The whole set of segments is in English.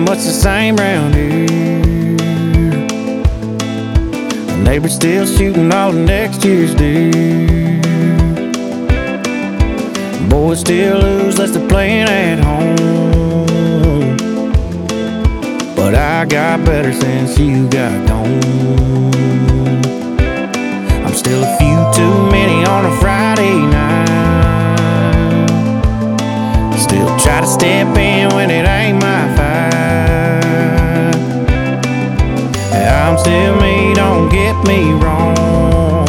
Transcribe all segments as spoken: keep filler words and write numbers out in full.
much the same round here. The neighbor's still shooting all of next year's deer. Boys still lose less they're playing at home. But I got better since you got gone. I'm still a few too many on a Friday night. Still try to step in when it ain't my fight. I'm still me, don't get me wrong,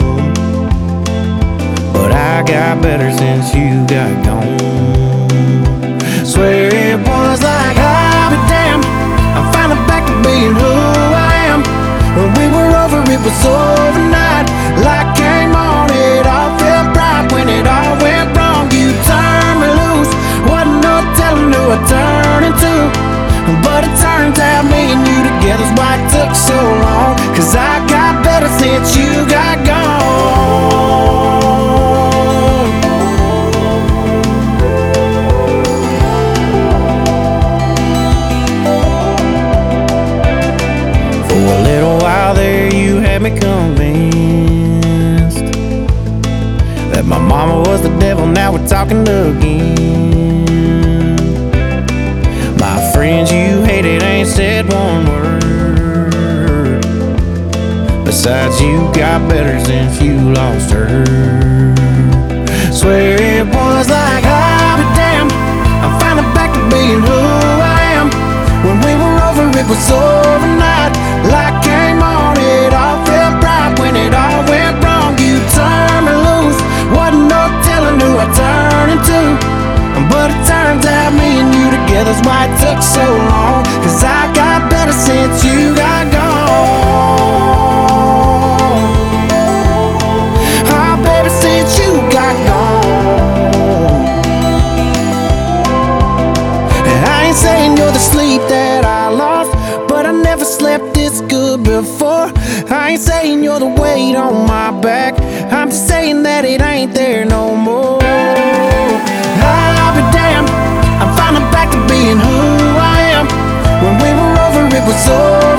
but I got better since you got gone. Swear it was like I'll be damned, I'm finally back to being who I am. When we were over, it was overnight. Light came on, it all felt bright. When it all went wrong, you turned me loose. Wasn't no telling who I turned into, but it turns out me and you together's why it took so long. Cause I got better since you got gone. For a little while there you had me convinced that my mama was the devil, now we're talking again. My friends you hated ain't said one word. Besides, you got better since you lost her. Swear it was like I'll be damned, I'm finally back to being who I am. When we were over, it was overnight. Light came on, it all felt bright. When it all went wrong, you turned me loose. Wasn't no telling who I turned into, but it turns out me and you together's why it took so long. Cause I got better since you got gone. Oh baby, since you got gone. And I ain't saying you're the sleep that I lost, but I never slept this good before. I ain't saying you're the weight on my back, I'm just saying that it ain't there no more. I'll be damned, I'm finally back to being who I am. When we were over, it was over.